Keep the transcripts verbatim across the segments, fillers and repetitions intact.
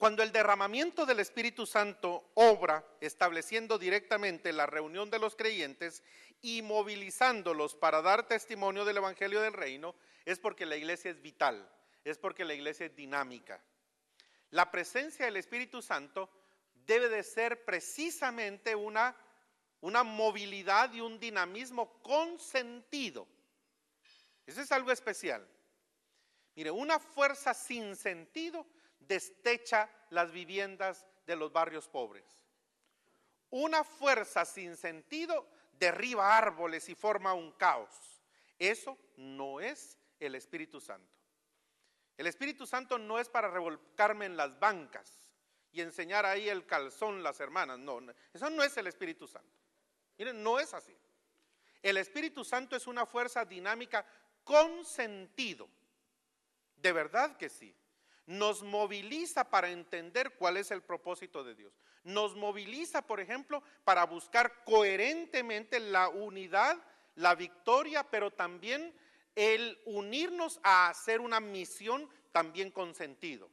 Cuando el derramamiento del Espíritu Santo obra, estableciendo directamente la reunión de los creyentes y movilizándolos para dar testimonio del Evangelio del Reino, es porque la iglesia es vital, es porque la iglesia es dinámica. La presencia del Espíritu Santo debe de ser precisamente una, una movilidad y un dinamismo con sentido. Eso es algo especial. Mire, una fuerza sin sentido destecha las viviendas de los barrios pobres. Una fuerza sin sentido derriba árboles y forma un caos. Eso no es el Espíritu Santo. El Espíritu Santo no es para revolcarme en las bancas y enseñar ahí el calzón las hermanas. No, no, eso no es el Espíritu Santo. Miren, no es así. El Espíritu Santo es una fuerza dinámica con sentido. De verdad que sí. Nos moviliza para entender cuál es el propósito de Dios. Nos moviliza, por ejemplo, para buscar coherentemente la unidad, la victoria, pero también el unirnos a hacer una misión también con sentido.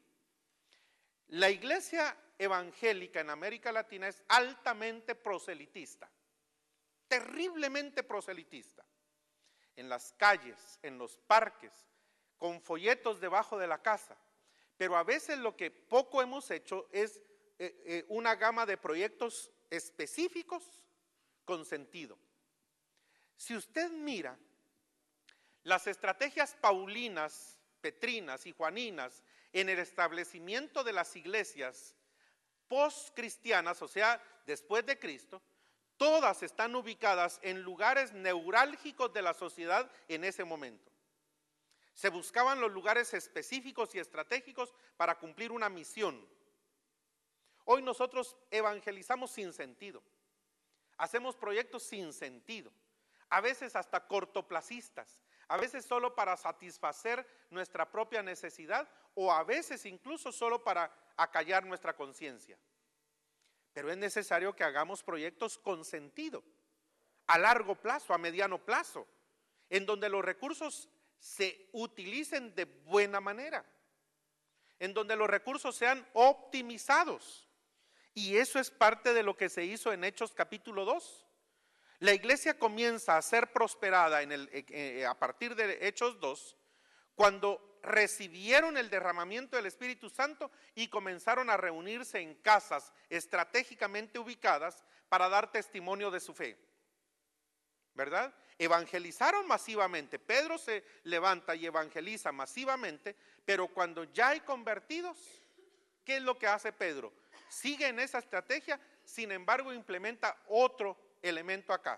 La iglesia evangélica en América Latina es altamente proselitista, terriblemente proselitista. En las calles, en los parques, con folletos debajo de la casa. Pero a veces lo que poco hemos hecho es eh, eh, una gama de proyectos específicos con sentido. Si usted mira las estrategias paulinas, petrinas y juaninas en el establecimiento de las iglesias post-cristianas, o sea, después de Cristo, todas están ubicadas en lugares neurálgicos de la sociedad en ese momento. Se buscaban los lugares específicos y estratégicos para cumplir una misión. Hoy nosotros evangelizamos sin sentido. Hacemos proyectos sin sentido. A veces hasta cortoplacistas. A veces solo para satisfacer nuestra propia necesidad o a veces incluso solo para acallar nuestra conciencia. Pero es necesario que hagamos proyectos con sentido, a largo plazo, a mediano plazo, en donde los recursos se utilicen de buena manera, en donde los recursos sean optimizados. Y eso es parte de lo que se hizo en Hechos capítulo dos. La iglesia comienza a ser prosperada en el, eh, a partir de Hechos dos, cuando recibieron el derramamiento del Espíritu Santo y comenzaron a reunirse en casas estratégicamente ubicadas para dar testimonio de su fe, ¿verdad? Evangelizaron masivamente. Pedro se levanta y evangeliza masivamente, pero cuando ya hay convertidos, ¿qué es lo que hace Pedro? Sigue en esa estrategia, sin embargo implementa otro elemento acá: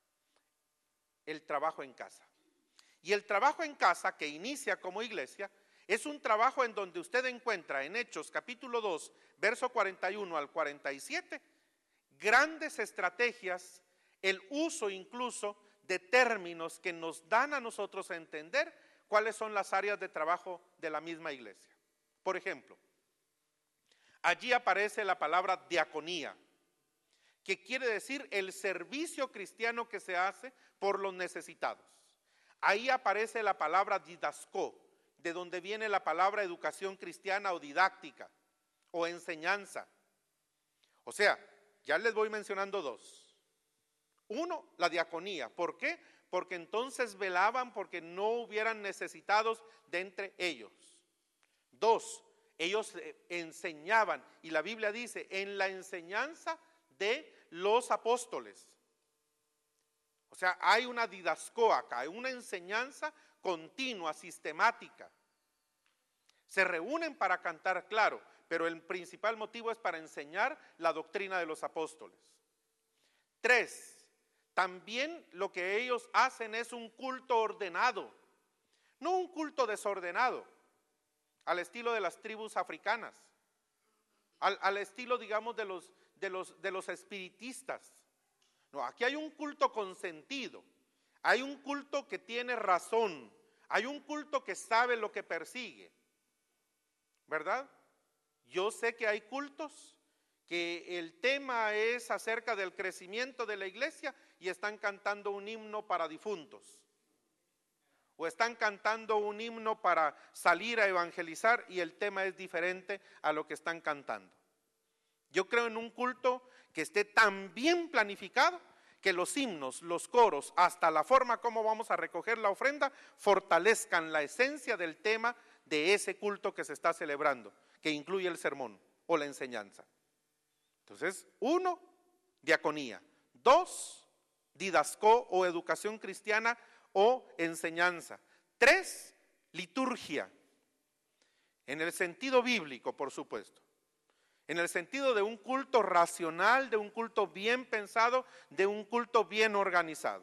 el trabajo en casa. Y el trabajo en casa que inicia como iglesia es un trabajo en donde usted encuentra en Hechos capítulo dos, verso cuarenta y uno al cuarenta y siete, grandes estrategias, el uso incluso de términos que nos dan a nosotros a entender cuáles son las áreas de trabajo de la misma iglesia. Por ejemplo, allí aparece la palabra diaconía, que quiere decir el servicio cristiano que se hace por los necesitados. Ahí aparece la palabra didascó, de donde viene la palabra educación cristiana o didáctica o enseñanza. O sea, ya les voy mencionando dos. Uno, la diaconía. ¿Por qué? Porque entonces velaban porque no hubieran necesitados de entre ellos. Dos, ellos enseñaban, y la Biblia dice, en la enseñanza de los apóstoles. O sea, hay una didascó acá, hay una enseñanza continua, sistemática. Se reúnen para cantar, claro, pero el principal motivo es para enseñar la doctrina de los apóstoles. Tres, también lo que ellos hacen es un culto ordenado, no un culto desordenado, al estilo de las tribus africanas, al, al estilo, digamos, de los, de los, de los espiritistas. No, aquí hay un culto con sentido, hay un culto que tiene razón, hay un culto que sabe lo que persigue, ¿verdad? Yo sé que hay cultos que el tema es acerca del crecimiento de la iglesia y están cantando un himno para difuntos. o están cantando un himno para salir a evangelizar y el tema es diferente a lo que están cantando. Yo creo en un culto que esté tan bien planificado que los himnos, los coros, hasta la forma como vamos a recoger la ofrenda, fortalezcan la esencia del tema de ese culto que se está celebrando, que incluye el sermón o la enseñanza. Entonces, uno, diaconía. Dos, didascó o educación cristiana o enseñanza. Tres, liturgia. En el sentido bíblico, por supuesto. En el sentido de un culto racional, de un culto bien pensado, de un culto bien organizado.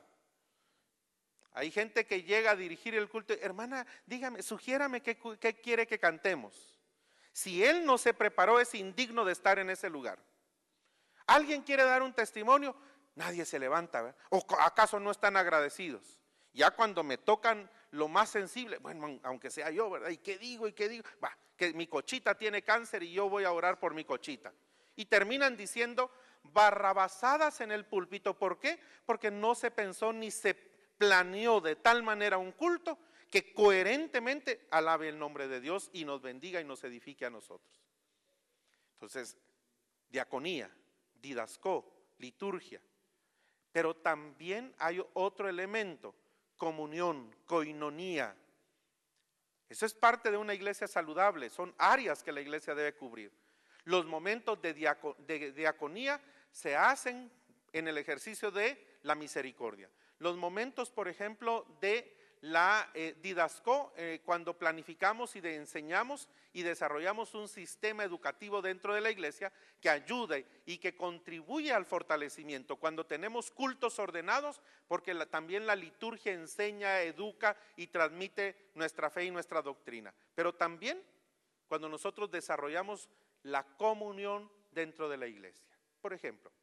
Hay gente que llega a dirigir el culto, hermana, dígame, sugiérame qué, qué quiere que cantemos. Si él no se preparó, es indigno de estar en ese lugar. ¿Alguien quiere dar un testimonio? Nadie se levanta, ¿verdad? ¿O acaso no están agradecidos? Ya cuando me tocan lo más sensible, bueno, aunque sea yo, ¿verdad? ¿Y qué digo? ¿Y qué digo? Va, que mi cochita tiene cáncer y yo voy a orar por mi cochita. Y terminan diciendo barrabasadas en el púlpito. ¿Por qué? Porque no se pensó ni se planeó de tal manera un culto que coherentemente alabe el nombre de Dios y nos bendiga y nos edifique a nosotros. Entonces, diaconía, didascó, liturgia. Pero también hay otro elemento, comunión, coinonía. Eso es parte de una iglesia saludable, son áreas que la iglesia debe cubrir. Los momentos de, diaco, de diaconía se hacen en el ejercicio de la misericordia. Los momentos, por ejemplo, de la eh, didascó, eh, cuando planificamos y de enseñamos y desarrollamos un sistema educativo dentro de la iglesia que ayude y que contribuye al fortalecimiento. Cuando tenemos cultos ordenados, porque la, también la liturgia enseña, educa y transmite nuestra fe y nuestra doctrina. Pero también cuando nosotros desarrollamos la comunión dentro de la iglesia. Por ejemplo,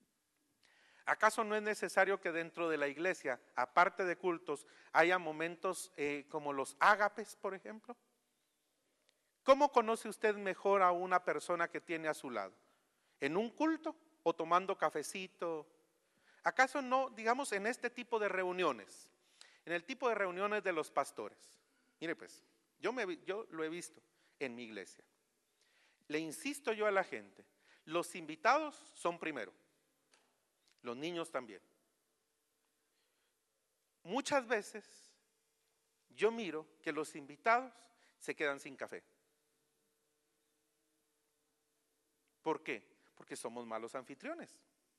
¿acaso no es necesario que dentro de la iglesia, aparte de cultos, haya momentos eh, como los ágapes, por ejemplo? ¿Cómo conoce usted mejor a una persona que tiene a su lado? ¿En un culto o tomando cafecito? ¿Acaso no, digamos, en este tipo de reuniones, en el tipo de reuniones de los pastores? Mire pues, yo, me, yo lo he visto en mi iglesia. Le insisto yo a la gente, los invitados son primero. Los niños también. Muchas veces yo miro que los invitados se quedan sin café. ¿Por qué? Porque somos malos anfitriones.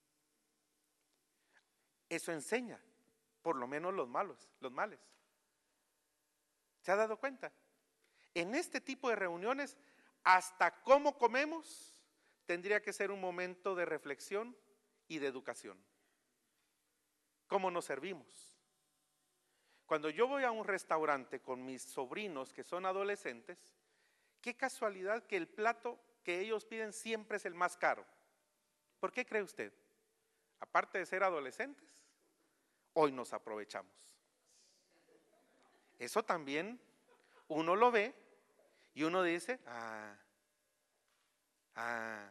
Eso enseña, por lo menos los malos, los males. ¿Se ha dado cuenta? En este tipo de reuniones, hasta cómo comemos, tendría que ser un momento de reflexión y de educación. ¿Cómo nos servimos? Cuando yo voy a un restaurante con mis sobrinos que son adolescentes, qué casualidad que el plato que ellos piden siempre es el más caro. ¿Por qué cree usted? Aparte de ser adolescentes, hoy nos aprovechamos. Eso también uno lo ve y uno dice, ah, ah.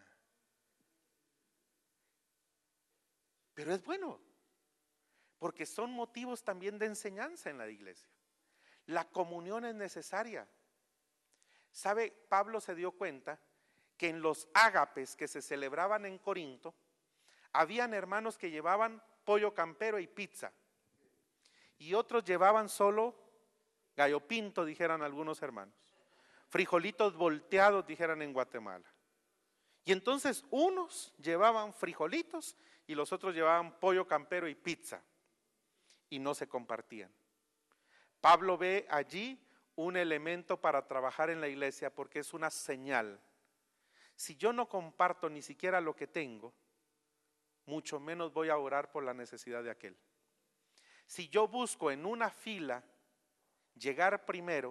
Pero es bueno, porque son motivos también de enseñanza en la iglesia. La comunión es necesaria. ¿Sabe? Pablo se dio cuenta que en los ágapes que se celebraban en Corinto, habían hermanos que llevaban pollo campero y pizza, y otros llevaban solo gallo pinto, dijeran algunos hermanos, frijolitos volteados, dijeran en Guatemala. Y entonces unos llevaban frijolitos y los otros llevaban pollo campero y pizza, y no se compartían. Pablo ve allí un elemento para trabajar en la iglesia porque es una señal. Si yo no comparto ni siquiera lo que tengo, mucho menos voy a orar por la necesidad de aquel. Si yo busco en una fila llegar primero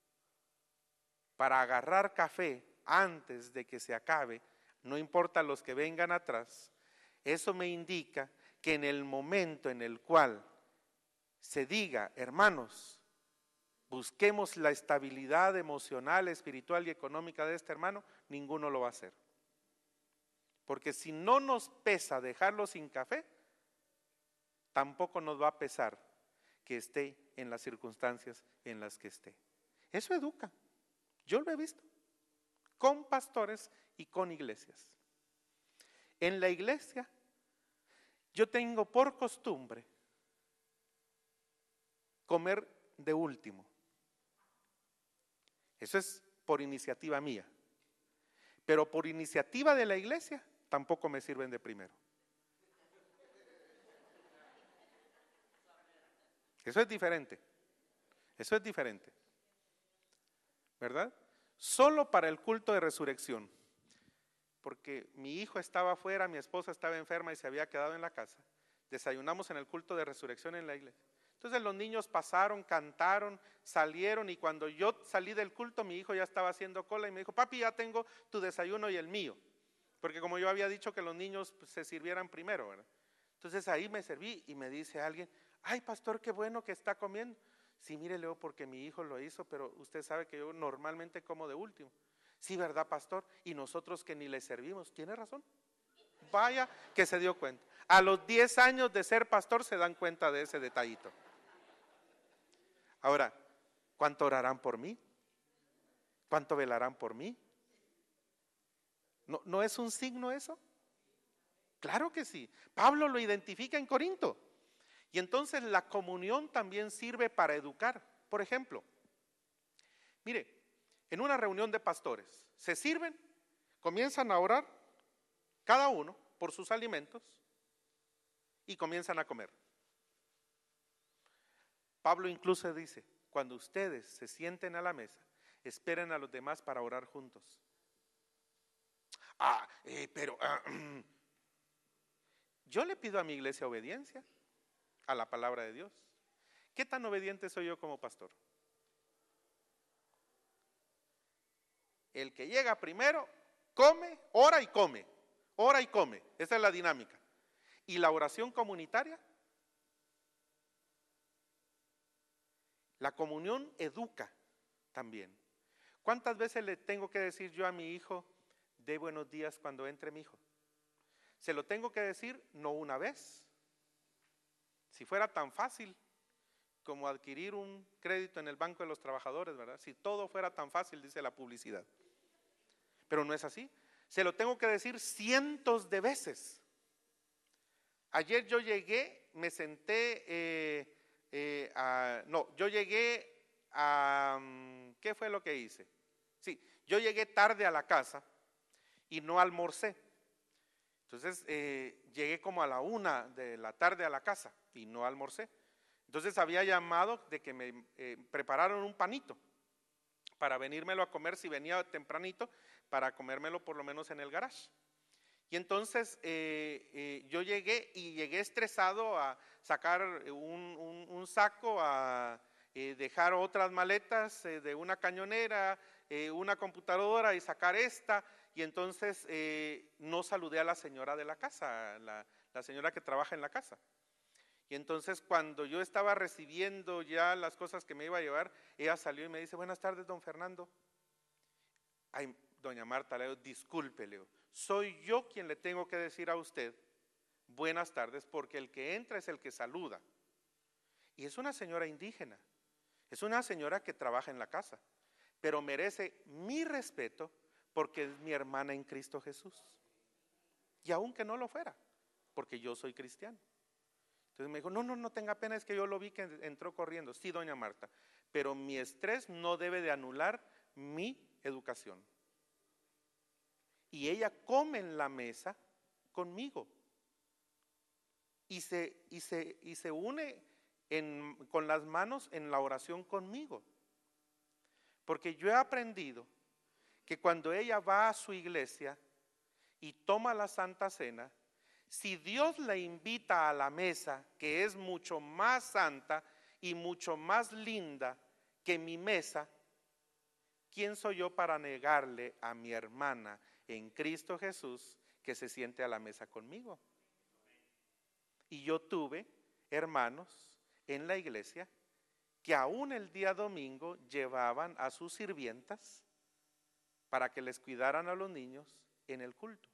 para agarrar café antes de que se acabe, no importa los que vengan atrás, eso me indica que en el momento en el cual se diga, hermanos, busquemos la estabilidad emocional, espiritual y económica de este hermano, ninguno lo va a hacer. Porque si no nos pesa dejarlo sin café, tampoco nos va a pesar que esté en las circunstancias en las que esté. Eso educa. Yo lo he visto con pastores y con iglesias. En la iglesia yo tengo por costumbre comer de último. Eso es por iniciativa mía. Pero por iniciativa de la iglesia tampoco me sirven de primero. Eso es diferente. Eso es diferente. ¿Verdad? Solo para el culto de resurrección. Porque mi hijo estaba afuera, mi esposa estaba enferma y se había quedado en la casa. Desayunamos en el culto de resurrección en la iglesia. Entonces los niños pasaron, cantaron, salieron, y cuando yo salí del culto, mi hijo ya estaba haciendo cola y me dijo: papi, ya tengo tu desayuno y el mío. Porque como yo había dicho que los niños pues, se sirvieran primero, ¿verdad? Entonces ahí me serví y me dice alguien: ay, pastor, qué bueno que está comiendo. Sí, mire, Leo, porque mi hijo lo hizo, pero usted sabe que yo normalmente como de último. Sí, ¿verdad, pastor? Y nosotros que ni le servimos. Tiene razón. Vaya que se dio cuenta. A los diez años de ser pastor se dan cuenta de ese detallito. Ahora, ¿cuánto orarán por mí? ¿Cuánto velarán por mí? ¿No, no es un signo eso? Claro que sí. Pablo lo identifica en Corinto. Y entonces la comunión también sirve para educar. Por ejemplo, mire, en una reunión de pastores, se sirven, comienzan a orar, cada uno por sus alimentos, y comienzan a comer. Pablo incluso dice: cuando ustedes se sienten a la mesa, esperen a los demás para orar juntos. Ah, eh, pero ah, yo le pido a mi iglesia obediencia a la palabra de Dios. ¿Qué tan obediente soy yo como pastor? El que llega primero, come, ora y come, ora y come. Esa es la dinámica. ¿Y la oración comunitaria? La comunión educa también. ¿Cuántas veces le tengo que decir yo a mi hijo: dé buenos días cuando entre mi hijo? Se lo tengo que decir no una vez. Si fuera tan fácil como adquirir un crédito en el Banco de los Trabajadores, ¿verdad? Si todo fuera tan fácil, dice la publicidad. Pero no es así. Se lo tengo que decir cientos de veces. Ayer yo llegué, me senté, eh, eh, a, no, yo llegué a, ¿qué fue lo que hice? Sí, yo llegué tarde a la casa y no almorcé. Entonces eh, llegué como a la una de la tarde a la casa y no almorcé. Entonces había llamado de que me eh, prepararon un panito para venírmelo a comer si venía tempranito, para comérmelo por lo menos en el garage. Y entonces eh, eh, yo llegué y llegué estresado a sacar un, un, un saco, a eh, dejar otras maletas eh, de una cañonera, eh, una computadora y sacar esta. Y entonces eh, no saludé a la señora de la casa, la, la señora que trabaja en la casa. Y entonces cuando yo estaba recibiendo ya las cosas que me iba a llevar, ella salió y me dice: buenas tardes, don Fernando. Ay, doña Marta, Leo, disculpe, Leo, soy yo quien le tengo que decir a usted buenas tardes, porque el que entra es el que saluda. Y es una señora indígena, es una señora que trabaja en la casa, pero merece mi respeto porque es mi hermana en Cristo Jesús. Y aunque no lo fuera, porque yo soy cristiano. Entonces me dijo: no, no, no tenga pena, es que yo lo vi que entró corriendo. Sí, doña Marta, pero mi estrés no debe de anular mi educación. Y ella come en la mesa conmigo. Y se, y se, y se une en, con las manos en la oración conmigo. Porque yo he aprendido que cuando ella va a su iglesia y toma la Santa Cena, si Dios la invita a la mesa, que es mucho más santa y mucho más linda que mi mesa, ¿quién soy yo para negarle a mi hermana en Cristo Jesús que se siente a la mesa conmigo? Y yo tuve hermanos en la iglesia que aún el día domingo llevaban a sus sirvientas para que les cuidaran a los niños en el culto.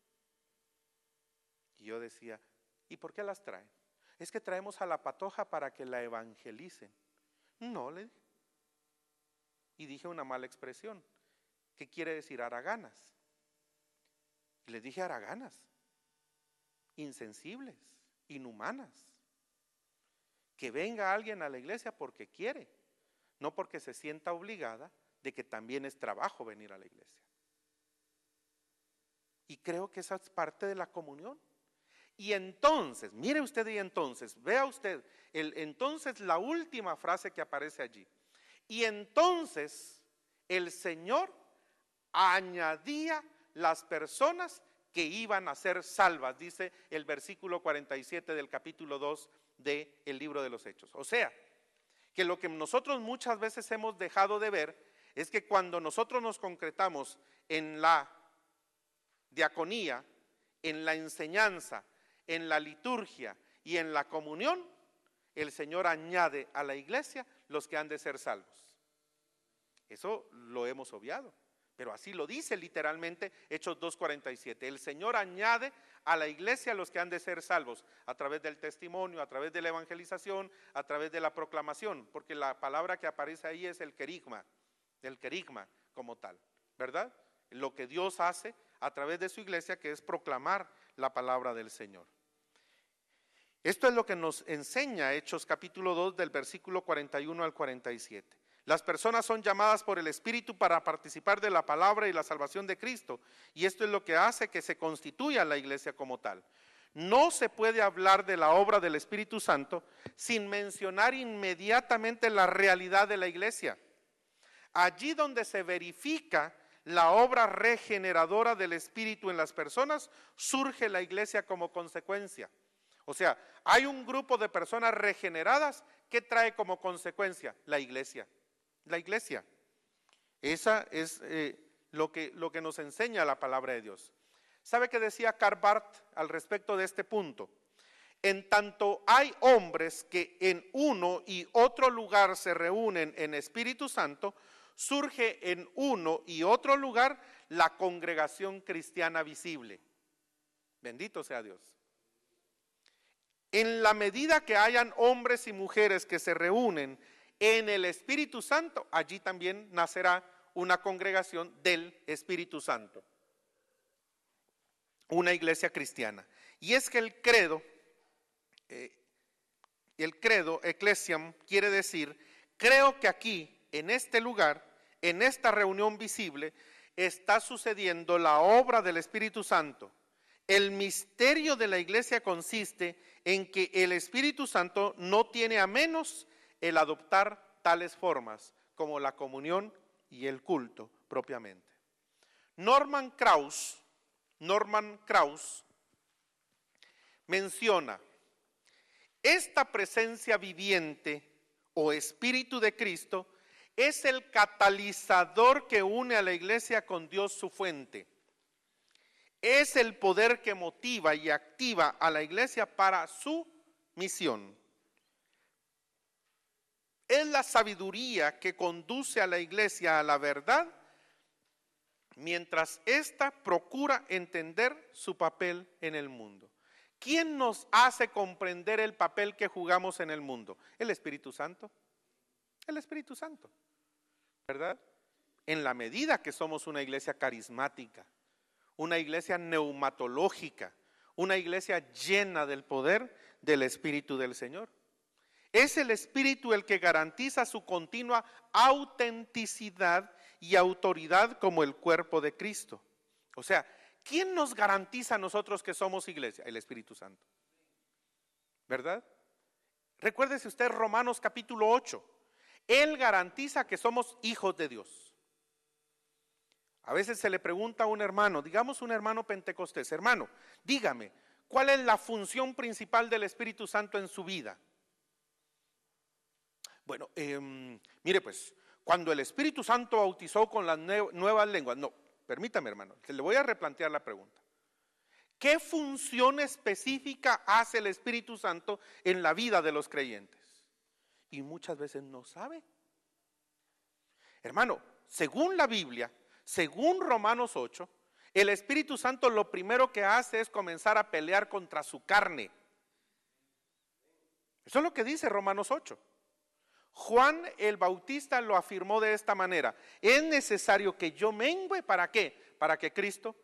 Y yo decía: ¿y por qué las traen? Es que traemos a la patoja para que la evangelicen. No, le dije. Y dije una mala expresión. ¿Qué quiere decir haraganas? Y les dije haraganas, insensibles, inhumanas. Que venga alguien a la iglesia porque quiere, no porque se sienta obligada de que también es trabajo venir a la iglesia. Y creo que esa es parte de la comunión. Y entonces, mire usted y entonces, vea usted, el, entonces la última frase que aparece allí. Y entonces el Señor añadía las personas que iban a ser salvas, dice el versículo cuarenta y siete del capítulo dos del libro de los Hechos. O sea, que lo que nosotros muchas veces hemos dejado de ver es que cuando nosotros nos concretamos en la diaconía, en la enseñanza, en la liturgia y en la comunión, el Señor añade a la iglesia los que han de ser salvos. Eso lo hemos obviado, pero así lo dice literalmente Hechos dos cuarenta y siete. El Señor añade a la iglesia los que han de ser salvos a través del testimonio, a través de la evangelización, a través de la proclamación, porque la palabra que aparece ahí es el querigma, el querigma como tal, ¿verdad? Lo que Dios hace a través de su iglesia, que es proclamar la palabra del Señor. Esto es lo que nos enseña Hechos capítulo dos del versículo cuarenta y uno al cuarenta y siete. Las personas son llamadas por el Espíritu para participar de la palabra y la salvación de Cristo, y esto es lo que hace que se constituya la iglesia como tal. No se puede hablar de la obra del Espíritu Santo sin mencionar inmediatamente la realidad de la iglesia. Allí donde se verifica la obra regeneradora del Espíritu en las personas, surge la iglesia como consecuencia. O sea, hay un grupo de personas regeneradas que trae como consecuencia la iglesia. La iglesia. Esa es eh, lo, que, lo que nos enseña la palabra de Dios. ¿Sabe qué decía Karl Barth al respecto de este punto? En tanto hay hombres que en uno y otro lugar se reúnen en Espíritu Santo, surge en uno y otro lugar la congregación cristiana visible. Bendito sea Dios. En la medida que hayan hombres y mujeres que se reúnen en el Espíritu Santo, allí también nacerá una congregación del Espíritu Santo, una iglesia cristiana. Y es que el credo, eh, el credo, ecclesiam, quiere decir, creo que aquí, en este lugar, en esta reunión visible, está sucediendo la obra del Espíritu Santo. El misterio de la iglesia consiste en que el Espíritu Santo no tiene a menos el adoptar tales formas como la comunión y el culto propiamente. Norman Krauss, Norman Krauss menciona, esta presencia viviente o Espíritu de Cristo es el catalizador que une a la iglesia con Dios su fuente. Es el poder que motiva y activa a la iglesia para su misión. Es la sabiduría que conduce a la iglesia a la verdad, mientras ésta procura entender su papel en el mundo. ¿Quién nos hace comprender el papel que jugamos en el mundo? El Espíritu Santo. El Espíritu Santo, ¿verdad? En la medida que somos una iglesia carismática, una iglesia neumatológica, una iglesia llena del poder del Espíritu del Señor. Es el Espíritu el que garantiza su continua autenticidad y autoridad como el cuerpo de Cristo. O sea, ¿quién nos garantiza a nosotros que somos iglesia? El Espíritu Santo, ¿verdad? Recuérdese usted Romanos capítulo ocho. Él garantiza que somos hijos de Dios. A veces se le pregunta a un hermano, digamos un hermano pentecostés, hermano, dígame, ¿cuál es la función principal del Espíritu Santo en su vida? Bueno, eh, mire pues, cuando el Espíritu Santo bautizó con las nuevas lenguas, no, permítame hermano, le voy a replantear la pregunta. ¿Qué función específica hace el Espíritu Santo en la vida de los creyentes? Y muchas veces no sabe. Hermano, según la Biblia, según Romanos ocho, el Espíritu Santo lo primero que hace es comenzar a pelear contra su carne. Eso es lo que dice Romanos ocho. Juan el Bautista lo afirmó de esta manera: es necesario que yo mengüe, ¿para qué? Para que Cristo.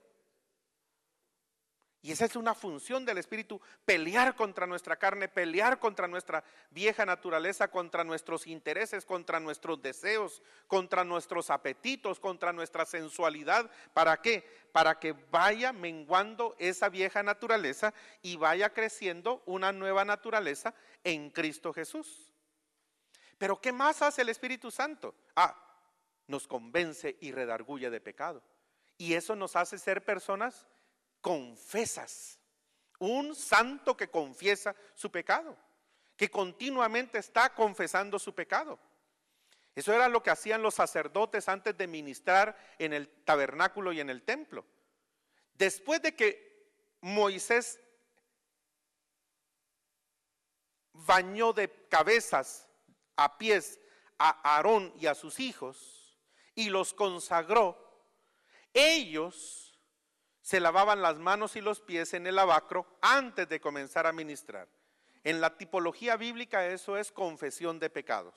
Y esa es una función del Espíritu, pelear contra nuestra carne, pelear contra nuestra vieja naturaleza, contra nuestros intereses, contra nuestros deseos, contra nuestros apetitos, contra nuestra sensualidad. ¿Para qué? Para que vaya menguando esa vieja naturaleza y vaya creciendo una nueva naturaleza en Cristo Jesús. Pero ¿qué más hace el Espíritu Santo? Ah, nos convence y redarguye de pecado. Y eso nos hace ser personas confesas, un santo que confiesa su pecado, que continuamente está confesando su pecado. Eso era lo que hacían los sacerdotes antes de ministrar en el tabernáculo y en el templo. Después de que Moisés bañó de cabezas a pies a Aarón y a sus hijos y los consagró, ellos se lavaban las manos y los pies en el lavacro antes de comenzar a ministrar. En la tipología bíblica eso es confesión de pecados.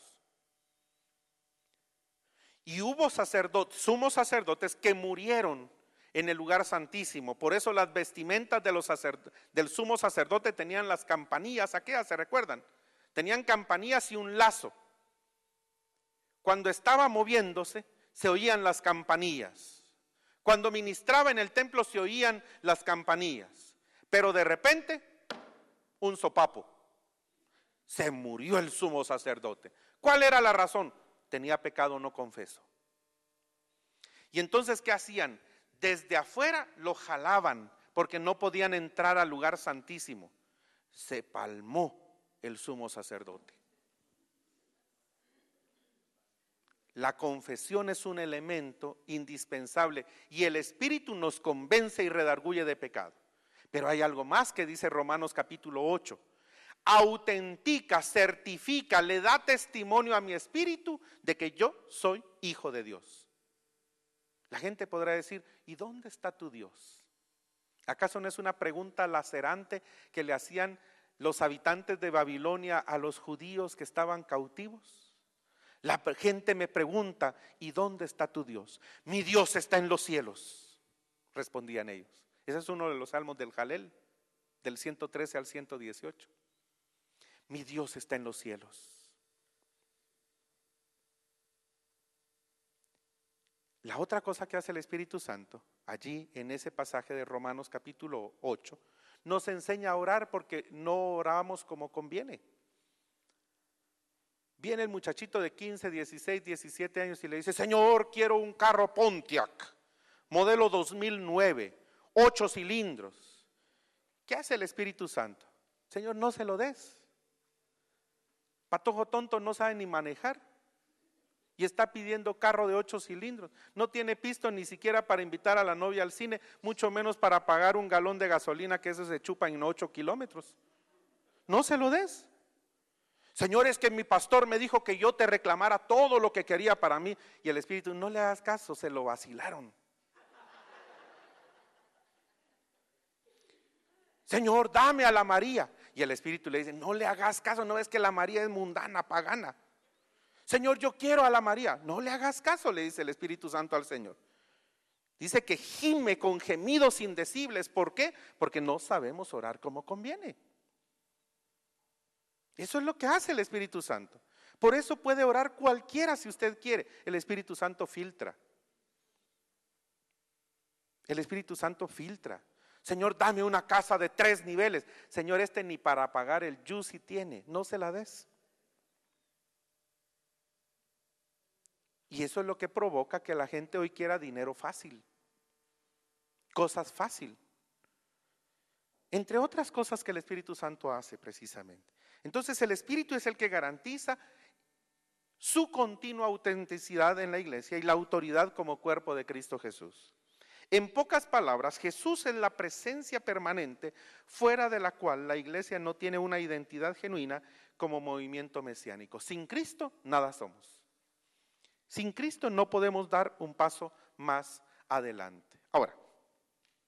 Y hubo sacerdotes, sumos sacerdotes que murieron en el lugar santísimo. Por eso las vestimentas de los sacerd- del sumo sacerdote tenían las campanillas aquellas, ¿se recuerdan? Tenían campanillas y un lazo. Cuando estaba moviéndose se oían las campanillas. Cuando ministraba en el templo se oían las campanillas, pero de repente, un sopapo. Se murió el sumo sacerdote. ¿Cuál era la razón? Tenía pecado no confeso. Y entonces, ¿qué hacían? Desde afuera lo jalaban, porque no podían entrar al lugar santísimo. Se palmó el sumo sacerdote. La confesión es un elemento indispensable y el Espíritu nos convence y redarguye de pecado. Pero hay algo más que dice Romanos capítulo ocho. Autentica, certifica, le da testimonio a mi espíritu de que yo soy hijo de Dios. La gente podrá decir, ¿y dónde está tu Dios? ¿Acaso no es una pregunta lacerante que le hacían los habitantes de Babilonia a los judíos que estaban cautivos? La gente me pregunta, ¿y dónde está tu Dios? Mi Dios está en los cielos, respondían ellos. Ese es uno de los salmos del Jalel, del ciento trece al ciento dieciocho. Mi Dios está en los cielos. La otra cosa que hace el Espíritu Santo, allí en ese pasaje de Romanos capítulo ocho, nos enseña a orar porque no oramos como conviene. Viene el muchachito de quince, dieciséis, diecisiete años y le dice, Señor, quiero un carro Pontiac, modelo dos mil nueve, ocho cilindros. ¿Qué hace el Espíritu Santo? Señor, no se lo des. Patojo tonto no sabe ni manejar y está pidiendo carro de ocho cilindros. No tiene pisto ni siquiera para invitar a la novia al cine, mucho menos para pagar un galón de gasolina que eso se chupa en ocho kilómetros. No se lo des. Señor, es que mi pastor me dijo que yo te reclamara todo lo que quería para mí. Y el Espíritu, no le hagas caso, se lo vacilaron. Señor, dame a la María. Y el Espíritu le dice, no le hagas caso, no ves que la María es mundana, pagana. Señor, yo quiero a la María. No le hagas caso, le dice el Espíritu Santo al Señor. Dice que gime con gemidos indecibles. ¿Por qué? Porque no sabemos orar como conviene. Eso es lo que hace el Espíritu Santo. Por eso puede orar cualquiera si usted quiere. El Espíritu Santo filtra. El Espíritu Santo filtra. Señor, dame una casa de tres niveles. Señor, este ni para pagar el yusi tiene. No se la des. Y eso es lo que provoca que la gente hoy quiera dinero fácil. Cosas fácil. Entre otras cosas que el Espíritu Santo hace precisamente. Entonces el Espíritu es el que garantiza su continua autenticidad en la iglesia y la autoridad como cuerpo de Cristo Jesús. En pocas palabras, Jesús es la presencia permanente fuera de la cual la iglesia no tiene una identidad genuina como movimiento mesiánico. Sin Cristo nada somos. Sin Cristo no podemos dar un paso más adelante. Ahora,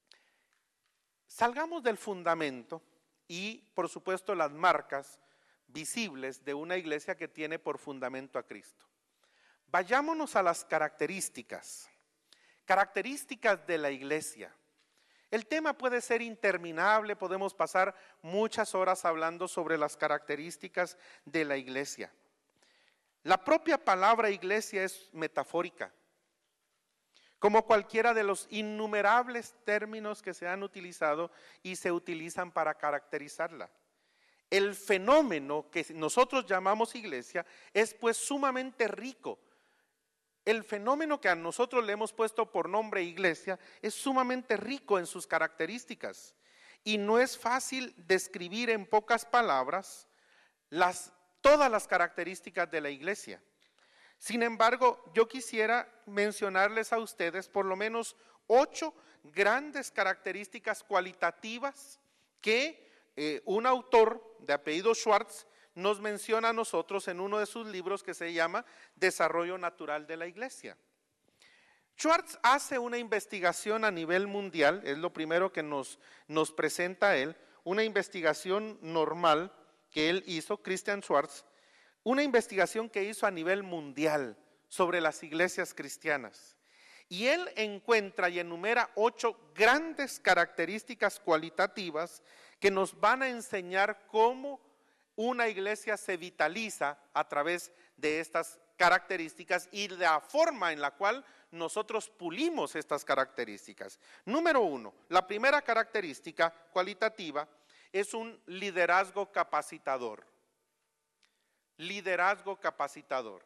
salgamos del fundamento y por supuesto las marcas visibles de una iglesia que tiene por fundamento a Cristo. Vayámonos a las características, características de la iglesia. El tema puede ser interminable, podemos pasar muchas horas hablando sobre las características de la iglesia. La propia palabra iglesia es metafórica, como cualquiera de los innumerables términos que se han utilizado y se utilizan para caracterizarla. El fenómeno que nosotros llamamos iglesia es pues sumamente rico. El fenómeno que a nosotros le hemos puesto por nombre iglesia es sumamente rico en sus características y no es fácil describir en pocas palabras las, todas las características de la iglesia. Sin embargo, yo quisiera mencionarles a ustedes por lo menos ocho grandes características cualitativas que eh, un autor de apellido Schwartz nos menciona a nosotros en uno de sus libros que se llama Desarrollo Natural de la Iglesia. Schwartz hace una investigación a nivel mundial, es lo primero que nos, nos presenta él, una investigación normal que él hizo, Christian Schwartz, una investigación que hizo a nivel mundial sobre las iglesias cristianas. Y él encuentra y enumera ocho grandes características cualitativas que nos van a enseñar cómo una iglesia se vitaliza a través de estas características y la forma en la cual nosotros pulimos estas características. Número uno, la primera característica cualitativa es un liderazgo capacitador. Liderazgo capacitador.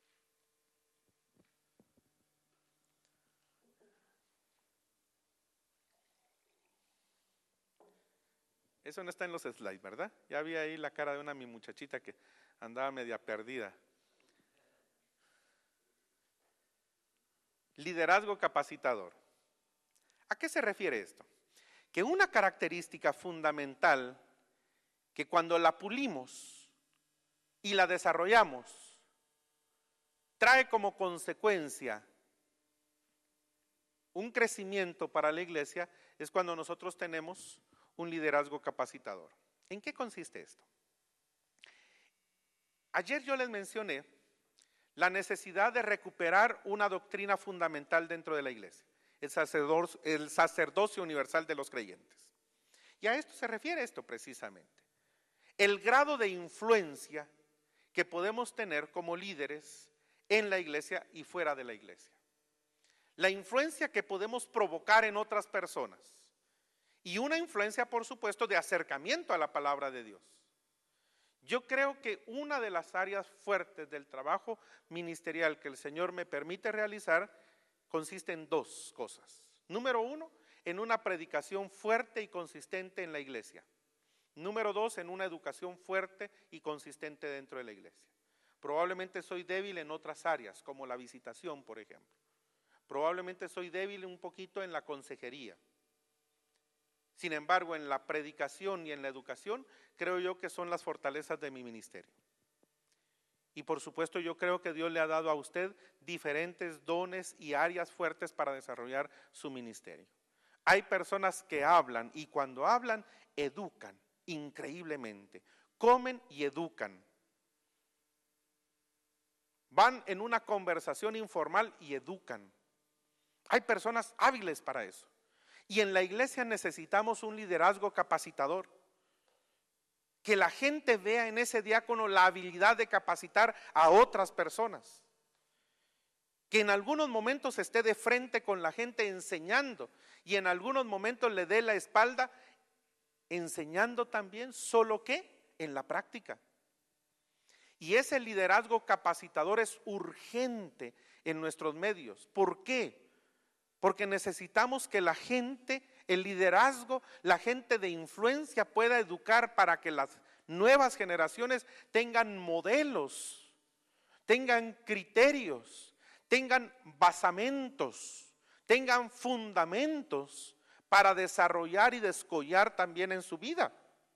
Eso no está en los slides, ¿verdad? Ya vi ahí la cara de una mi muchachita que andaba media perdida. Liderazgo capacitador. ¿A qué se refiere esto? Que una característica fundamental que cuando la pulimos y la desarrollamos, trae como consecuencia un crecimiento para la iglesia, es cuando nosotros tenemos un liderazgo capacitador. ¿En qué consiste esto? Ayer yo les mencioné la necesidad de recuperar una doctrina fundamental dentro de la iglesia, el sacerdocio, el sacerdocio universal de los creyentes. Y a esto se refiere esto precisamente. El grado de influencia que podemos tener como líderes en la iglesia y fuera de la iglesia. La influencia que podemos provocar en otras personas. Y una influencia, por supuesto, de acercamiento a la palabra de Dios. Yo creo que una de las áreas fuertes del trabajo ministerial que el Señor me permite realizar consiste en dos cosas. Número uno, en una predicación fuerte y consistente en la iglesia. Número dos, en una educación fuerte y consistente dentro de la iglesia. Probablemente soy débil en otras áreas, como la visitación, por ejemplo. Probablemente soy débil un poquito en la consejería. Sin embargo, en la predicación y en la educación, creo yo que son las fortalezas de mi ministerio. Y por supuesto, yo creo que Dios le ha dado a usted diferentes dones y áreas fuertes para desarrollar su ministerio. Hay personas que hablan y cuando hablan, educan increíblemente. Comen y educan. Van en una conversación informal y educan. Hay personas hábiles para eso. Y en la iglesia necesitamos un liderazgo capacitador. Que la gente vea en ese diácono la habilidad de capacitar a otras personas. Que en algunos momentos esté de frente con la gente enseñando y en algunos momentos le dé la espalda enseñando también, solo que en la práctica. Y ese liderazgo capacitador es urgente en nuestros medios. ¿Por qué? Porque necesitamos que la gente, el liderazgo, la gente de influencia pueda educar para que las nuevas generaciones tengan modelos, tengan criterios, tengan basamentos, tengan fundamentos para desarrollar y descollar también en su vida.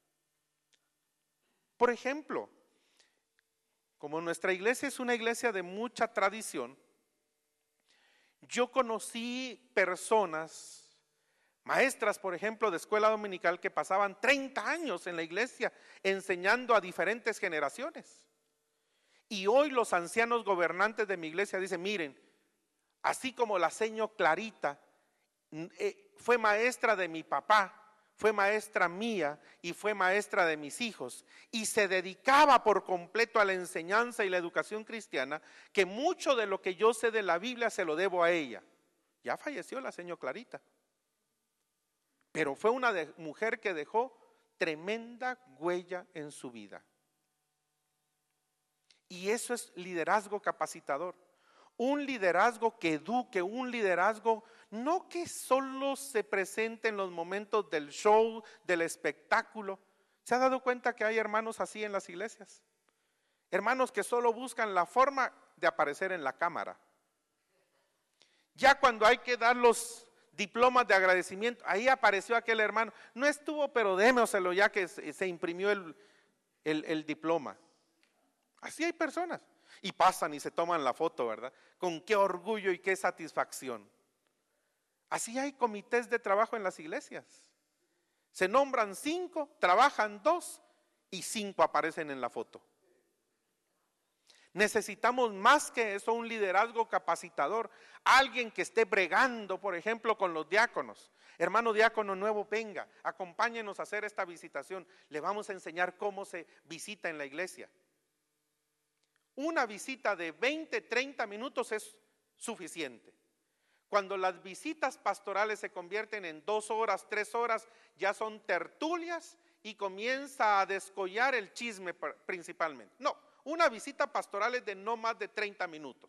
Por ejemplo, como nuestra iglesia es una iglesia de mucha tradición, yo conocí personas Maestras, por ejemplo, de escuela dominical que pasaban treinta años en la iglesia enseñando a diferentes generaciones. Y hoy los ancianos gobernantes de mi iglesia dicen, miren, así como la seño Clarita eh, fue maestra de mi papá, fue maestra mía y fue maestra de mis hijos, y se dedicaba por completo a la enseñanza y la educación cristiana, que mucho de lo que yo sé de la Biblia se lo debo a ella. Ya falleció la seño Clarita, pero fue una de, mujer que dejó tremenda huella en su vida. Y eso es liderazgo capacitador. Un liderazgo que eduque, un liderazgo no que solo se presente en los momentos del show, del espectáculo. ¿Se ha dado cuenta que hay hermanos así en las iglesias? Hermanos que solo buscan la forma de aparecer en la cámara. Ya cuando hay que dar los diplomas de agradecimiento, ahí apareció aquel hermano. No estuvo, pero démoselo ya que se imprimió el, el, el diploma. Así hay personas. Y pasan y se toman la foto, ¿verdad? Con qué orgullo y qué satisfacción. Así hay comités de trabajo en las iglesias. Se nombran cinco, trabajan dos y cinco aparecen en la foto. Necesitamos más que eso, un liderazgo capacitador. Alguien que esté bregando, por ejemplo, con los diáconos. Hermano diácono nuevo, venga, acompáñenos a hacer esta visitación. Le vamos a enseñar cómo se visita en la iglesia. Una visita de veinte, treinta minutos es suficiente. Cuando las visitas pastorales se convierten en dos horas, tres horas, ya son tertulias y comienza a descollar el chisme principalmente. No, una visita pastoral es de no más de treinta minutos.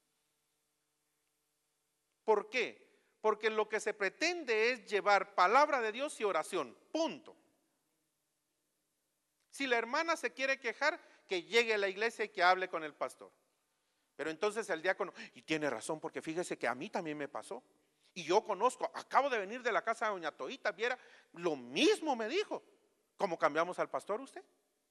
¿Por qué? Porque lo que se pretende es llevar palabra de Dios y oración, punto. Si la hermana se quiere quejar, que llegue a la iglesia y que hable con el pastor. Pero entonces el diácono, y tiene razón, porque fíjese que a mí también me pasó. Y yo conozco, acabo de venir de la casa de doña Toita, viera, lo mismo me dijo. ¿Cómo cambiamos al pastor usted?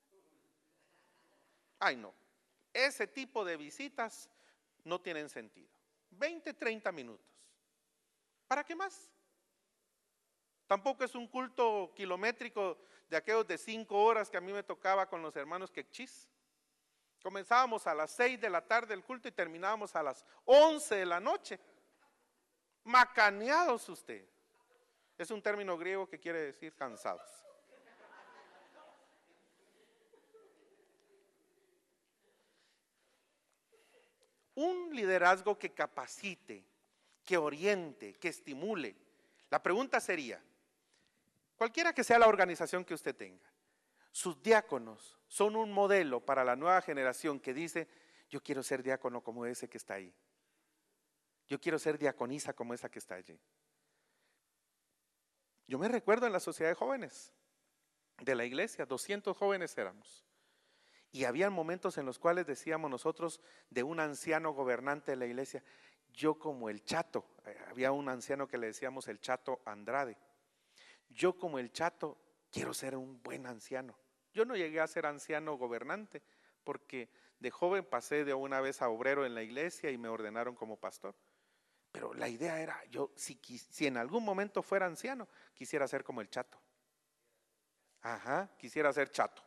Ay no, ese tipo de visitas no tienen sentido. veinte, treinta minutos. ¿Para qué más? Tampoco es un culto kilométrico de aquellos de cinco horas que a mí me tocaba con los hermanos quechís. Comenzábamos a las seis de la tarde el culto y terminábamos a las once de la noche. Macaneados usted. Es un término griego que quiere decir cansados. Un liderazgo que capacite, que oriente, que estimule. La pregunta sería, cualquiera que sea la organización que usted tenga, sus diáconos son un modelo para la nueva generación que dice, yo quiero ser diácono como ese que está ahí. Yo quiero ser diaconisa como esa que está allí. Yo me recuerdo en la sociedad de jóvenes de la iglesia, doscientos jóvenes éramos. Y había momentos en los cuales decíamos nosotros de un anciano gobernante de la iglesia, yo como el Chato, había un anciano que le decíamos el Chato Andrade, yo como el Chato quiero ser un buen anciano. Yo no llegué a ser anciano gobernante porque de joven pasé de una vez a obrero en la iglesia y me ordenaron como pastor. Pero la idea era, yo si, si en algún momento fuera anciano, quisiera ser como el Chato. Ajá, quisiera ser Chato.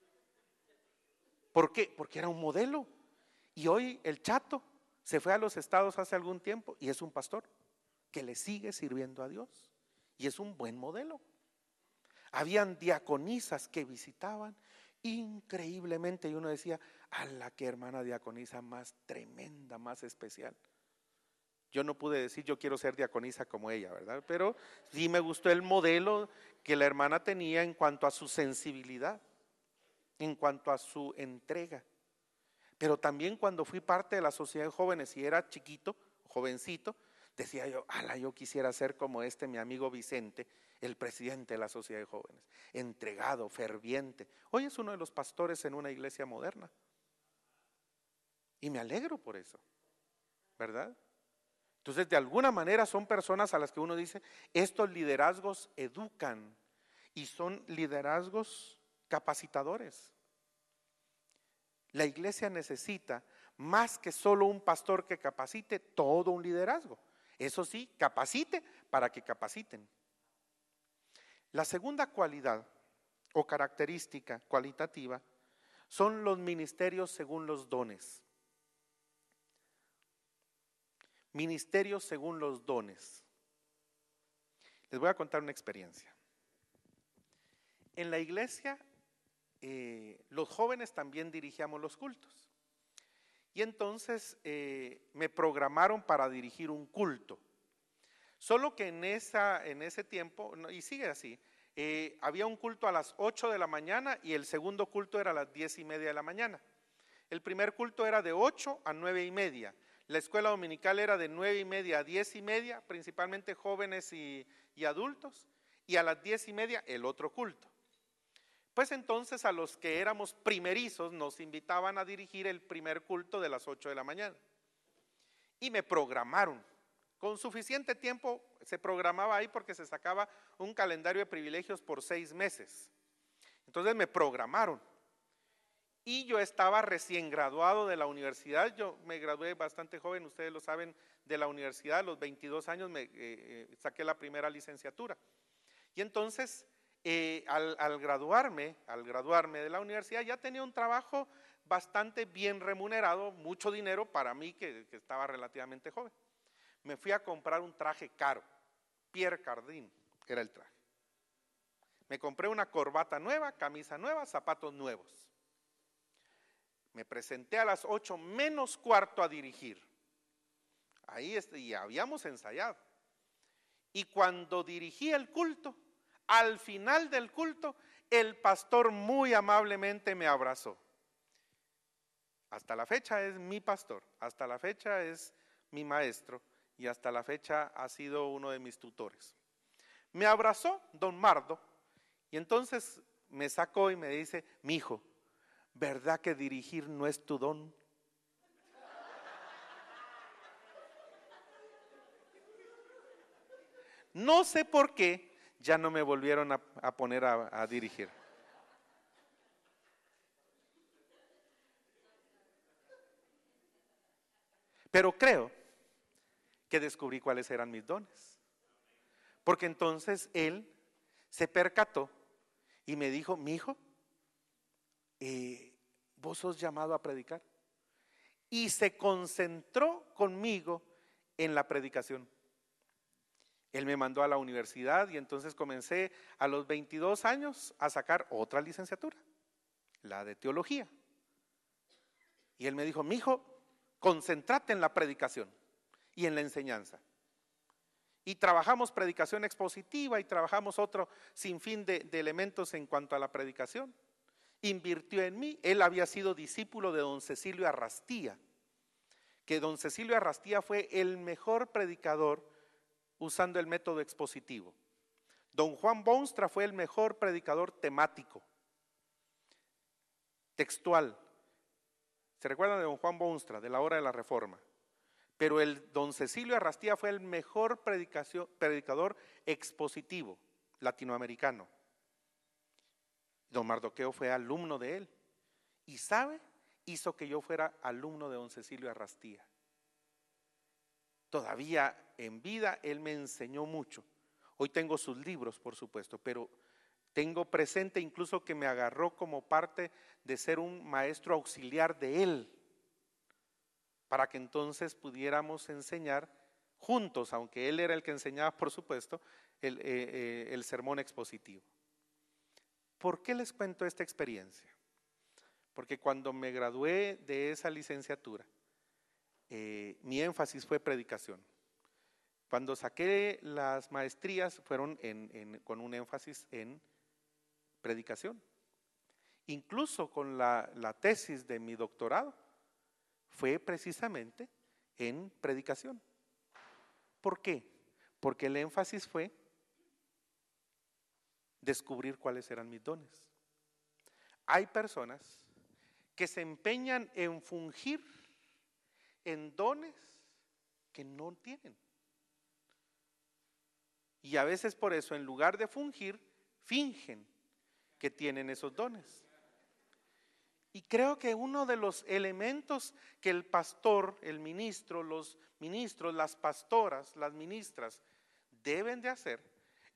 ¿Por qué? Porque era un modelo. Y hoy el Chato se fue a los estados hace algún tiempo y es un pastor que le sigue sirviendo a Dios. Y es un buen modelo. Habían diaconisas que visitaban increíblemente y uno decía, ¡ala, qué hermana diaconisa más tremenda, más especial! Yo no pude decir yo quiero ser diaconisa como ella, ¿verdad? Pero sí me gustó el modelo que la hermana tenía en cuanto a su sensibilidad, en cuanto a su entrega. Pero también cuando fui parte de la sociedad de jóvenes y era chiquito, jovencito, decía yo, ala, yo quisiera ser como este mi amigo Vicente, el presidente de la sociedad de jóvenes, entregado, ferviente. Hoy es uno de los pastores en una iglesia moderna. Y me alegro por eso, ¿verdad? Entonces, de alguna manera son personas a las que uno dice, estos liderazgos educan y son liderazgos capacitadores. La iglesia necesita más que solo un pastor que capacite, todo un liderazgo. Eso sí, capacite para que capaciten. La segunda cualidad o característica cualitativa son los ministerios según los dones. Ministerios según los dones. Les voy a contar una experiencia. En la iglesia, eh, los jóvenes también dirigíamos los cultos. Y entonces eh, me programaron para dirigir un culto. Solo que en, esa, en ese tiempo, y sigue así, eh, había un culto a las ocho de la mañana y el segundo culto era a las diez y media de la mañana. El primer culto era de ocho a nueve y media. La escuela dominical era de nueve y media a diez y media, principalmente jóvenes y, y adultos, y a las diez y media el otro culto. Pues entonces a los que éramos primerizos nos invitaban a dirigir el primer culto de las ocho de la mañana. Y me programaron. Con suficiente tiempo se programaba ahí porque se sacaba un calendario de privilegios por seis meses. Entonces me programaron. Y yo estaba recién graduado de la universidad. Yo me gradué bastante joven, ustedes lo saben, de la universidad. A los veintidós años me eh, eh, saqué la primera licenciatura. Y entonces eh, al, al graduarme, al graduarme de la universidad ya tenía un trabajo bastante bien remunerado, mucho dinero para mí que, que estaba relativamente joven. Me fui a comprar un traje caro, Pierre Cardin era el traje. Me compré una corbata nueva, camisa nueva, zapatos nuevos. Me presenté a las ocho menos cuarto a dirigir. Ahí y habíamos ensayado. Y cuando dirigí el culto, al final del culto, el pastor muy amablemente me abrazó. Hasta la fecha es mi pastor, hasta la fecha es mi maestro y hasta la fecha ha sido uno de mis tutores. Me abrazó don Mardo y entonces me sacó y me dice: mi hijo, ¿verdad que dirigir no es tu don? No sé por qué ya no me volvieron a, a poner a, a dirigir. Pero creo que descubrí cuáles eran mis dones. Porque entonces él se percató y me dijo: mi hijo, eh, vos sos llamado a predicar. Y se concentró conmigo en la predicación. Él me mandó a la universidad y entonces comencé a los veintidós años a sacar otra licenciatura, la de teología. Y él me dijo: mi hijo, concéntrate en la predicación y en la enseñanza. Y trabajamos predicación expositiva y trabajamos otro sinfín de, de elementos en cuanto a la predicación. Invirtió en mí. Él había sido discípulo de don Cecilio Arrastía, que don Cecilio Arrastía fue el mejor predicador usando el método expositivo. Don Juan Boonstra fue el mejor predicador temático, textual. ¿Se recuerdan de don Juan Boonstra, de la hora de la Reforma? Pero el don Cecilio Arrastía fue el mejor predicador expositivo latinoamericano. Don Mardoqueo fue alumno de él. Y sabe, hizo que yo fuera alumno de don Cecilio Arrastía. Todavía en vida él me enseñó mucho. Hoy tengo sus libros, por supuesto, pero tengo presente incluso que me agarró como parte de ser un maestro auxiliar de él, para que entonces pudiéramos enseñar juntos, aunque él era el que enseñaba, por supuesto, el, eh, eh, el sermón expositivo. ¿Por qué les cuento esta experiencia? Porque cuando me gradué de esa licenciatura, eh, mi énfasis fue predicación. Cuando saqué las maestrías fueron en, en, con un énfasis en predicación. Incluso con la, la tesis de mi doctorado fue precisamente en predicación. ¿Por qué? Porque el énfasis fue descubrir cuáles eran mis dones. Hay personas que se empeñan en fungir en dones que no tienen. Y a veces por eso, en lugar de fungir, fingen que tienen esos dones. Y creo que uno de los elementos que el pastor, el ministro, los ministros, las pastoras, las ministras deben de hacer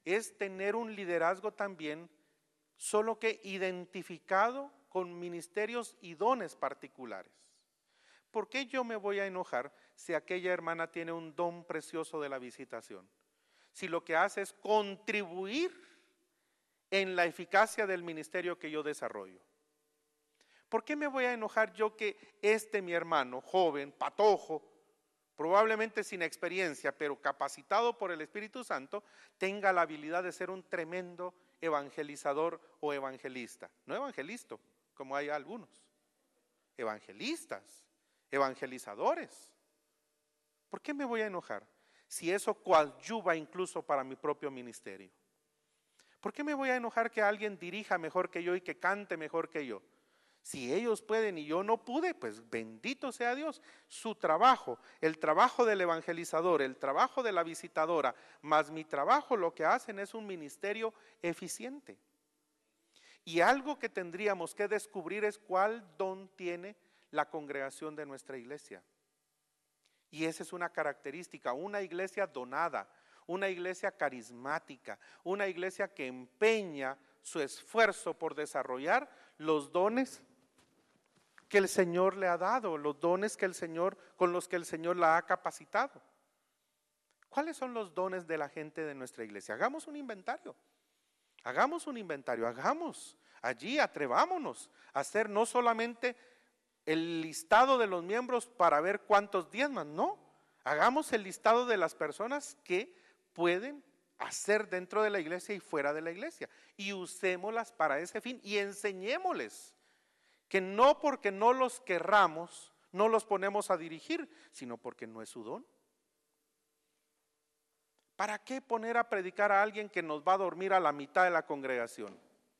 es tener un liderazgo también, solo que identificado con ministerios y dones particulares. ¿Por qué yo me voy a enojar si aquella hermana tiene un don precioso de la visitación? Si lo que hace es contribuir en la eficacia del ministerio que yo desarrollo. ¿Por qué me voy a enojar yo que este mi hermano, joven, patojo, probablemente sin experiencia, pero capacitado por el Espíritu Santo, tenga la habilidad de ser un tremendo evangelizador o evangelista? No evangelista, como hay algunos, evangelistas, evangelizadores. ¿Por qué me voy a enojar si eso coadyuva incluso para mi propio ministerio? ¿Por qué me voy a enojar que alguien dirija mejor que yo y que cante mejor que yo? Si ellos pueden y yo no pude, pues bendito sea Dios. Su trabajo, el trabajo del evangelizador, el trabajo de la visitadora, más mi trabajo, lo que hacen es un ministerio eficiente. Y algo que tendríamos que descubrir es cuál don tiene la congregación de nuestra iglesia. Y esa es una característica, una iglesia donada, una iglesia carismática, una iglesia que empeña su esfuerzo por desarrollar los dones que el Señor le ha dado, los dones que el Señor, con los que el Señor la ha capacitado. ¿Cuáles son los dones de la gente de nuestra iglesia? Hagamos un inventario, hagamos un inventario, hagamos allí, atrevámonos a hacer no solamente el listado de los miembros para ver cuántos diezman, no, hagamos el listado de las personas que pueden hacer dentro de la iglesia y fuera de la iglesia, y usémoslas para ese fin y enseñémosles que no porque no los querramos, no los ponemos a dirigir, sino porque no es su don. ¿Para qué poner a predicar a alguien que nos va a dormir a la mitad de la congregación?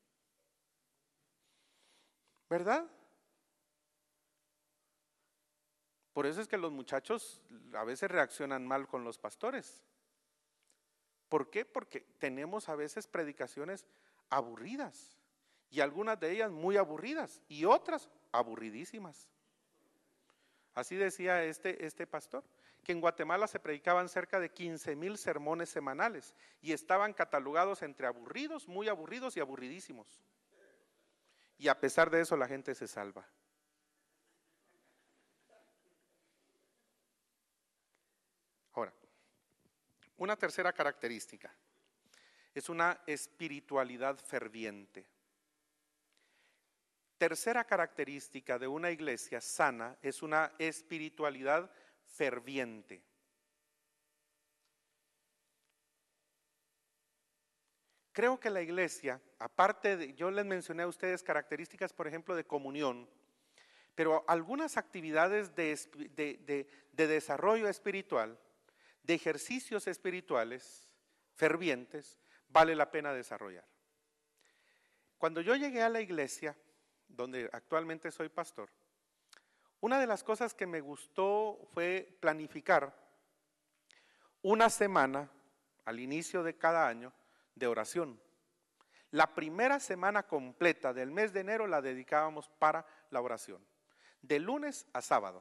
¿Verdad? Por eso es que los muchachos a veces reaccionan mal con los pastores. ¿Por qué? Porque tenemos a veces predicaciones aburridas, y algunas de ellas muy aburridas y otras aburridísimas. Así decía este, este pastor, que en Guatemala se predicaban cerca de quince mil sermones semanales y estaban catalogados entre aburridos, muy aburridos y aburridísimos. Y a pesar de eso la gente se salva. Ahora, una tercera característica es una espiritualidad ferviente. Tercera característica de una iglesia sana es una espiritualidad ferviente. Creo que la iglesia, aparte de, yo les mencioné a ustedes características, por ejemplo, de comunión, pero algunas actividades de, de, de, de desarrollo espiritual, de ejercicios espirituales fervientes, vale la pena desarrollar. Cuando yo llegué a la iglesia, donde actualmente soy pastor, una de las cosas que me gustó fue planificar una semana al inicio de cada año de oración. La primera semana completa del mes de enero la dedicábamos para la oración, de lunes a sábado.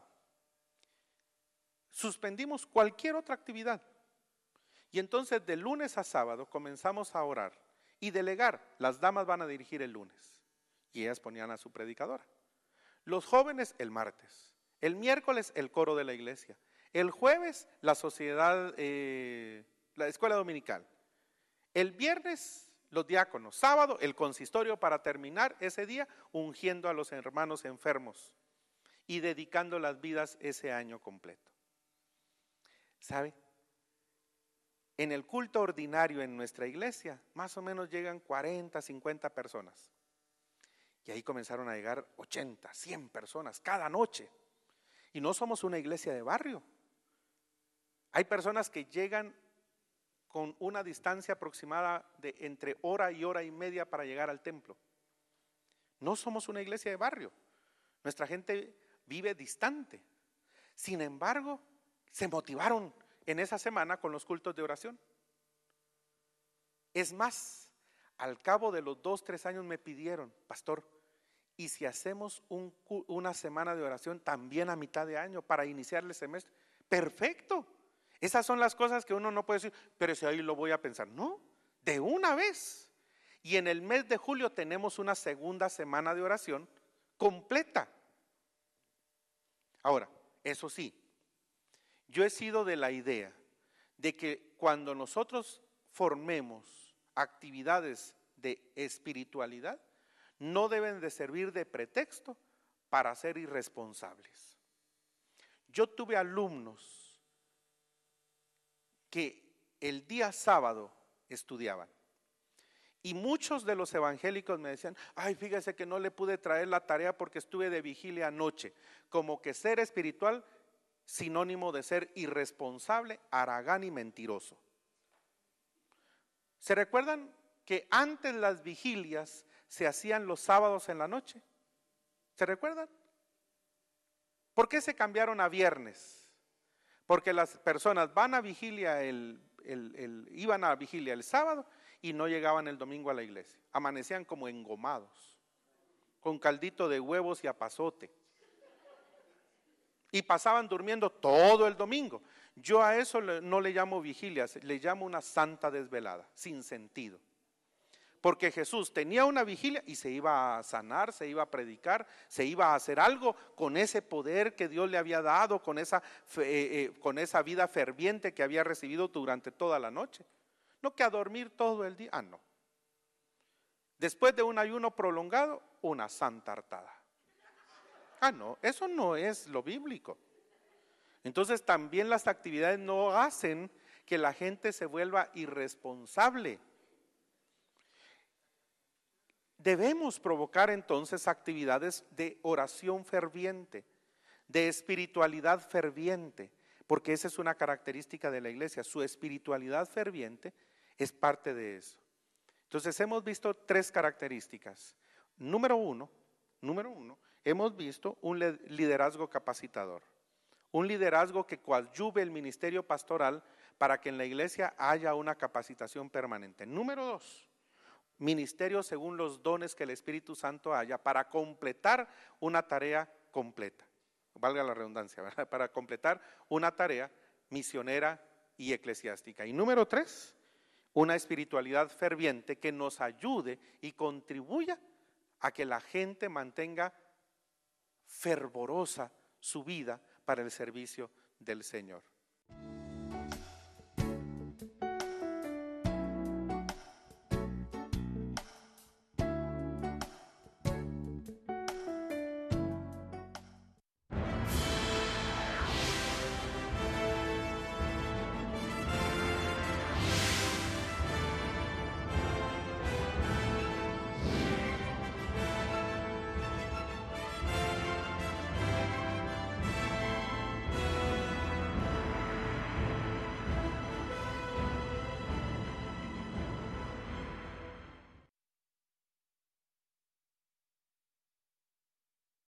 Suspendimos cualquier otra actividad y entonces de lunes a sábado comenzamos a orar y delegar. Las damas van a dirigir el lunes y ellas ponían a su predicadora. Los jóvenes el martes, el miércoles el coro de la iglesia, el jueves la sociedad, eh, la escuela dominical, el viernes los diáconos, sábado el consistorio para terminar ese día ungiendo a los hermanos enfermos y dedicando las vidas ese año completo. ¿Sabe? En el culto ordinario en nuestra iglesia más o menos llegan cuarenta, cincuenta personas. Y ahí comenzaron a llegar ochenta, cien personas cada noche. Y no somos una iglesia de barrio. Hay personas que llegan con una distancia aproximada de entre hora y hora y media para llegar al templo. No somos una iglesia de barrio. Nuestra gente vive distante. Sin embargo, se motivaron en esa semana con los cultos de oración. Es más, al cabo de los dos, tres años me pidieron, pastor, ¿y si hacemos un, una semana de oración también a mitad de año para iniciar el semestre? Perfecto. Esas son las cosas que uno no puede decir, pero si ahí lo voy a pensar. No, de una vez. Y en el mes de julio tenemos una segunda semana de oración completa. Ahora, eso sí, yo he sido de la idea de que cuando nosotros formemos actividades de espiritualidad, no deben de servir de pretexto para ser irresponsables. Yo tuve alumnos que el día sábado estudiaban y muchos de los evangélicos me decían: ay, fíjese que no le pude traer la tarea porque estuve de vigilia anoche. Como que ser espiritual sinónimo de ser irresponsable, haragán y mentiroso. ¿Se recuerdan que antes las vigilias se hacían los sábados en la noche? ¿Se recuerdan? ¿Por qué se cambiaron a viernes? Porque las personas van a vigilia el, el, el, iban a vigilia el sábado y no llegaban el domingo a la iglesia. Amanecían como engomados, con caldito de huevos y apazote. Y pasaban durmiendo todo el domingo. Yo a eso no le llamo vigilias, le llamo una santa desvelada, sin sentido. Porque Jesús tenía una vigilia y se iba a sanar, se iba a predicar, se iba a hacer algo con ese poder que Dios le había dado, con esa, eh, eh, con esa vida ferviente que había recibido durante toda la noche. No que a dormir todo el día, ah no. Después de un ayuno prolongado, una santa hartada. Ah no, eso no es lo bíblico. Entonces también las actividades no hacen que la gente se vuelva irresponsable. Debemos provocar entonces actividades de oración ferviente, de espiritualidad ferviente, porque esa es una característica de la iglesia. Su espiritualidad ferviente es parte de eso. Entonces hemos visto tres características. Número uno, número uno, hemos visto un liderazgo capacitador, un liderazgo que coadyuve el ministerio pastoral para que en la iglesia haya una capacitación permanente. Número dos, ministerio según los dones que el Espíritu Santo haya para completar una tarea completa, valga la redundancia, ¿verdad? Para completar una tarea misionera y eclesiástica. Y número tres, una espiritualidad ferviente que nos ayude y contribuya a que la gente mantenga fervorosa su vida para el servicio del Señor.